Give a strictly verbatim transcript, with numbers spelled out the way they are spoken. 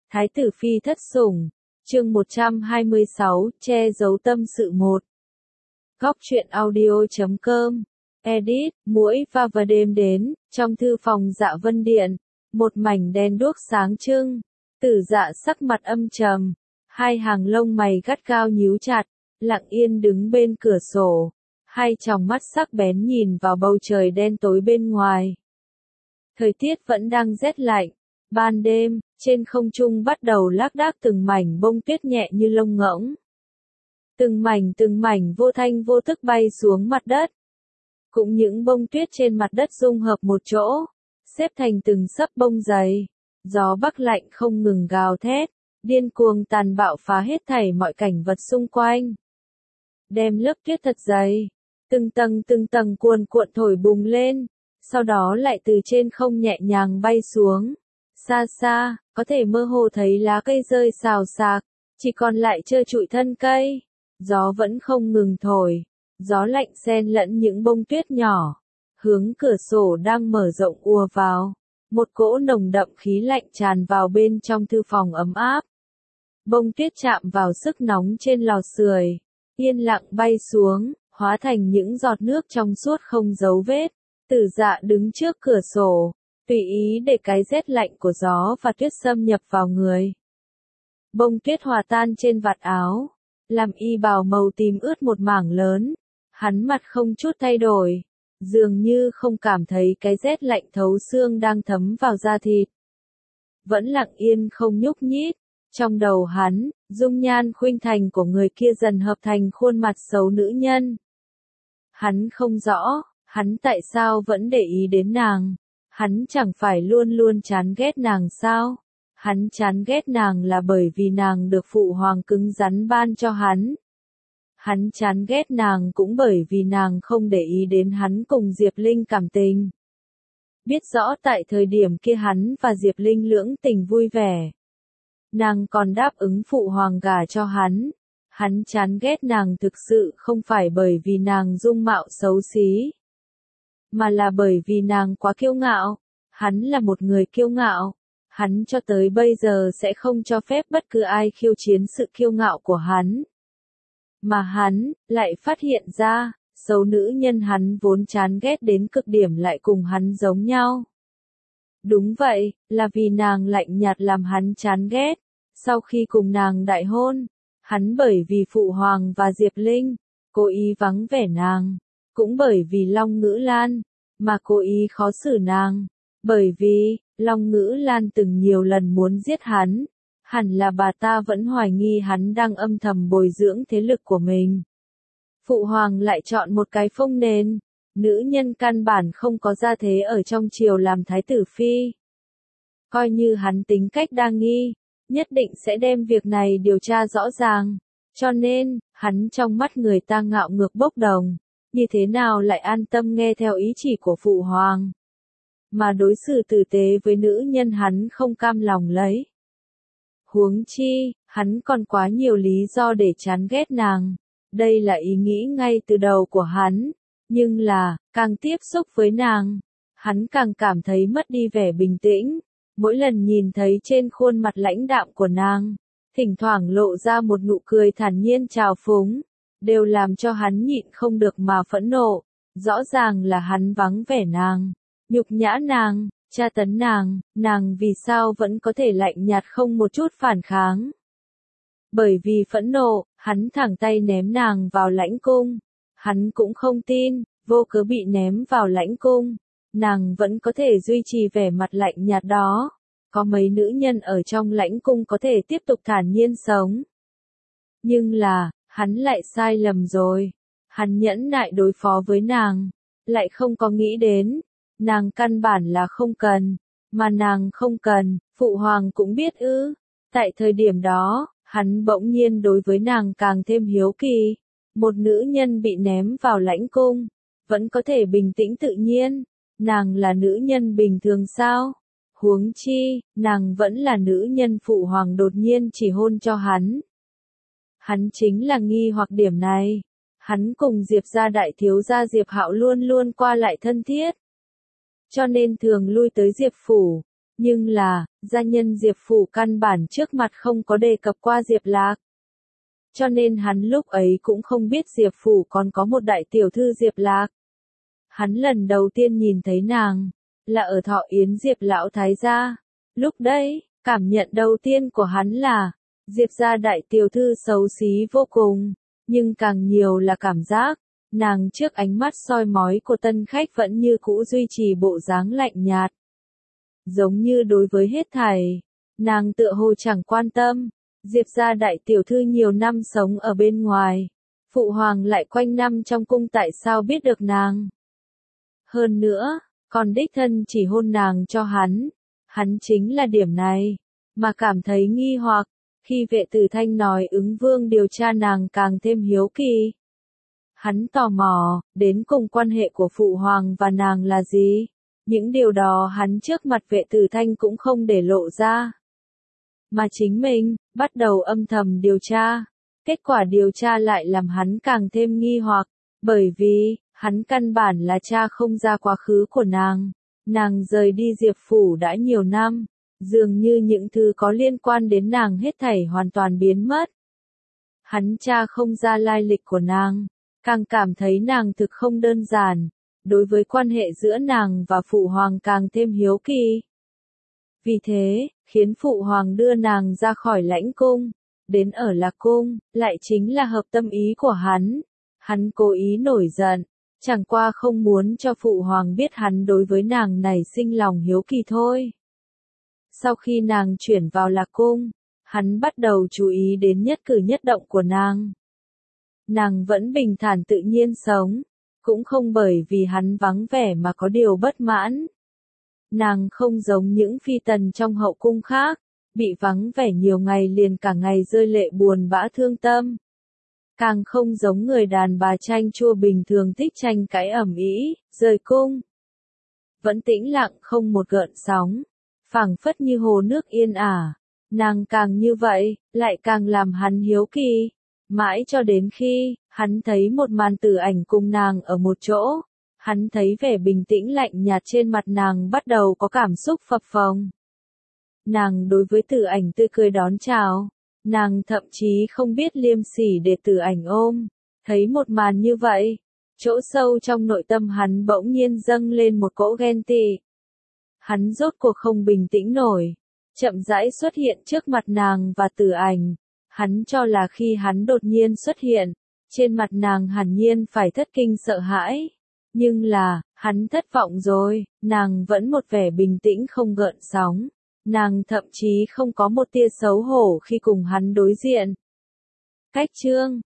Thái tử phi thất sủng, chương một trăm hai mươi sáu, che giấu tâm sự một. Góc truyện audio chấm com, edit, muỗi va vào đêm đến, trong thư phòng Dạ Vân Điện, một mảnh đèn đuốc sáng trưng, Tử Dạ sắc mặt âm trầm, hai hàng lông mày gắt gao nhíu chặt, lặng yên đứng bên cửa sổ, hai tròng mắt sắc bén nhìn vào bầu trời đen tối bên ngoài. Thời tiết vẫn đang rét lạnh, ban đêm, trên không trung bắt đầu lác đác từng mảnh bông tuyết nhẹ như lông ngỗng. Từng mảnh từng mảnh vô thanh vô tức bay xuống mặt đất. Cũng những bông tuyết trên mặt đất dung hợp một chỗ, xếp thành từng sấp bông dày. Gió bắc lạnh không ngừng gào thét, điên cuồng tàn bạo phá hết thảy mọi cảnh vật xung quanh. Đem lớp tuyết thật dày, từng tầng từng tầng cuồn cuộn thổi bùng lên, sau đó lại từ trên không nhẹ nhàng bay xuống. Xa xa, có thể mơ hồ thấy lá cây rơi xào xạc, chỉ còn lại trơ trụi thân cây. Gió vẫn không ngừng thổi, gió lạnh xen lẫn những bông tuyết nhỏ, hướng cửa sổ đang mở rộng ùa vào. Một cỗ nồng đậm khí lạnh tràn vào bên trong thư phòng ấm áp. Bông tuyết chạm vào sức nóng trên lò sưởi, yên lặng bay xuống, hóa thành những giọt nước trong suốt không dấu vết. Tử Dạ đứng trước cửa sổ, tùy ý để cái rét lạnh của gió và tuyết xâm nhập vào người. Bông tuyết hòa tan trên vạt áo, làm y bào màu tím ướt một mảng lớn. Hắn mặt không chút thay đổi, dường như không cảm thấy cái rét lạnh thấu xương đang thấm vào da thịt. Vẫn lặng yên không nhúc nhích, trong đầu hắn, dung nhan khuynh thành của người kia dần hợp thành khuôn mặt xấu nữ nhân. Hắn không rõ, hắn tại sao vẫn để ý đến nàng. Hắn chẳng phải luôn luôn chán ghét nàng sao? Hắn chán ghét nàng là bởi vì nàng được phụ hoàng cứng rắn ban cho hắn. Hắn chán ghét nàng cũng bởi vì nàng không để ý đến hắn cùng Diệp Linh cảm tình. Biết rõ tại thời điểm kia hắn và Diệp Linh lưỡng tình vui vẻ. Nàng còn đáp ứng phụ hoàng gả cho hắn. Hắn chán ghét nàng thực sự không phải bởi vì nàng dung mạo xấu xí, mà là bởi vì nàng quá kiêu ngạo. Hắn là một người kiêu ngạo. Hắn cho tới bây giờ sẽ không cho phép bất cứ ai khiêu chiến sự kiêu ngạo của hắn. Mà hắn, lại phát hiện ra, xấu nữ nhân hắn vốn chán ghét đến cực điểm lại cùng hắn giống nhau. Đúng vậy, là vì nàng lạnh nhạt làm hắn chán ghét. Sau khi cùng nàng đại hôn, hắn bởi vì phụ hoàng và Diệp Linh, cố ý vắng vẻ nàng. Cũng bởi vì Long Ngữ Lan, mà cố ý khó xử nàng. Bởi vì, Long Ngữ Lan từng nhiều lần muốn giết hắn. Hẳn là bà ta vẫn hoài nghi hắn đang âm thầm bồi dưỡng thế lực của mình. Phụ hoàng lại chọn một cái phông nền. Nữ nhân căn bản không có gia thế ở trong triều làm thái tử phi. Coi như hắn tính cách đa nghi, nhất định sẽ đem việc này điều tra rõ ràng. Cho nên, hắn trong mắt người ta ngạo ngược bốc đồng. Như thế nào lại an tâm nghe theo ý chỉ của phụ hoàng. Mà đối xử tử tế với nữ nhân hắn không cam lòng lấy. Huống chi, hắn còn quá nhiều lý do để chán ghét nàng. Đây là ý nghĩ ngay từ đầu của hắn. Nhưng là, càng tiếp xúc với nàng, hắn càng cảm thấy mất đi vẻ bình tĩnh. Mỗi lần nhìn thấy trên khuôn mặt lãnh đạm của nàng, thỉnh thoảng lộ ra một nụ cười thản nhiên trào phúng, đều làm cho hắn nhịn không được mà phẫn nộ. Rõ ràng là hắn vắng vẻ nàng, nhục nhã nàng, tra tấn nàng, nàng vì sao vẫn có thể lạnh nhạt không một chút phản kháng. Bởi vì phẫn nộ, hắn thẳng tay ném nàng vào lãnh cung. Hắn cũng không tin, vô cớ bị ném vào lãnh cung, nàng vẫn có thể duy trì vẻ mặt lạnh nhạt đó. Có mấy nữ nhân ở trong lãnh cung có thể tiếp tục thản nhiên sống. Nhưng là, hắn lại sai lầm rồi. Hắn nhẫn nại đối phó với nàng, lại không có nghĩ đến. Nàng căn bản là không cần, mà nàng không cần, phụ hoàng cũng biết ư. Tại thời điểm đó, hắn bỗng nhiên đối với nàng càng thêm hiếu kỳ. Một nữ nhân bị ném vào lãnh cung, vẫn có thể bình tĩnh tự nhiên. Nàng là nữ nhân bình thường sao? Huống chi, nàng vẫn là nữ nhân phụ hoàng đột nhiên chỉ hôn cho hắn. Hắn chính là nghi hoặc điểm này. Hắn cùng Diệp gia đại thiếu gia Diệp Hạo luôn luôn qua lại thân thiết. Cho nên thường lui tới Diệp phủ. Nhưng là, gia nhân Diệp Phủ căn bản trước mặt không có đề cập qua Diệp Lạc. Cho nên hắn lúc ấy cũng không biết Diệp Phủ còn có một đại tiểu thư Diệp Lạc. Hắn lần đầu tiên nhìn thấy nàng, là ở Thọ Yến Diệp Lão Thái gia. Lúc đấy, cảm nhận đầu tiên của hắn là, Diệp gia đại tiểu thư xấu xí vô cùng, nhưng càng nhiều là cảm giác, nàng trước ánh mắt soi mói của tân khách vẫn như cũ duy trì bộ dáng lạnh nhạt. Giống như đối với hết thảy, nàng tựa hồ chẳng quan tâm. Diệp gia đại tiểu thư nhiều năm sống ở bên ngoài, phụ hoàng lại quanh năm trong cung tại sao biết được nàng. Hơn nữa, còn đích thân chỉ hôn nàng cho hắn, hắn chính là điểm này, mà cảm thấy nghi hoặc, khi vệ tử thanh nói ứng vương điều tra nàng càng thêm hiếu kỳ. Hắn tò mò, đến cùng quan hệ của phụ hoàng và nàng là gì? Những điều đó hắn trước mặt vệ tử thanh cũng không để lộ ra. Mà chính mình, bắt đầu âm thầm điều tra. Kết quả điều tra lại làm hắn càng thêm nghi hoặc, bởi vì, hắn căn bản là tra không ra quá khứ của nàng. Nàng rời đi Diệp Phủ đã nhiều năm, dường như những thứ có liên quan đến nàng hết thảy hoàn toàn biến mất. Hắn tra không ra lai lịch của nàng, càng cảm thấy nàng thực không đơn giản, đối với quan hệ giữa nàng và phụ hoàng càng thêm hiếu kỳ. Vì thế, khiến phụ hoàng đưa nàng ra khỏi lãnh cung, đến ở Lạc Cung, lại chính là hợp tâm ý của hắn. Hắn cố ý nổi giận, chẳng qua không muốn cho phụ hoàng biết hắn đối với nàng này sinh lòng hiếu kỳ thôi. Sau khi nàng chuyển vào Lạc Cung, hắn bắt đầu chú ý đến nhất cử nhất động của nàng. Nàng vẫn bình thản tự nhiên sống, cũng không bởi vì hắn vắng vẻ mà có điều bất mãn. Nàng không giống những phi tần trong hậu cung khác, bị vắng vẻ nhiều ngày liền cả ngày rơi lệ buồn bã thương tâm. Càng không giống người đàn bà chanh chua bình thường thích tranh cãi ầm ĩ, rời cung. Vẫn tĩnh lặng không một gợn sóng, phảng phất như hồ nước yên ả. Nàng càng như vậy, lại càng làm hắn hiếu kỳ. Mãi cho đến khi, hắn thấy một màn tử ảnh cùng nàng ở một chỗ. Hắn thấy vẻ bình tĩnh lạnh nhạt trên mặt nàng bắt đầu có cảm xúc phập phồng. Nàng đối với tử ảnh tươi cười đón chào. Nàng thậm chí không biết liêm sỉ để tử ảnh ôm. Thấy một màn như vậy, chỗ sâu trong nội tâm hắn bỗng nhiên dâng lên một cỗ ghen tị. Hắn rốt cuộc không bình tĩnh nổi. Chậm rãi xuất hiện trước mặt nàng và tử ảnh. Hắn cho là khi hắn đột nhiên xuất hiện, trên mặt nàng hẳn nhiên phải thất kinh sợ hãi. Nhưng là, hắn thất vọng rồi, nàng vẫn một vẻ bình tĩnh không gợn sóng. Nàng thậm chí không có một tia xấu hổ khi cùng hắn đối diện. Cách chương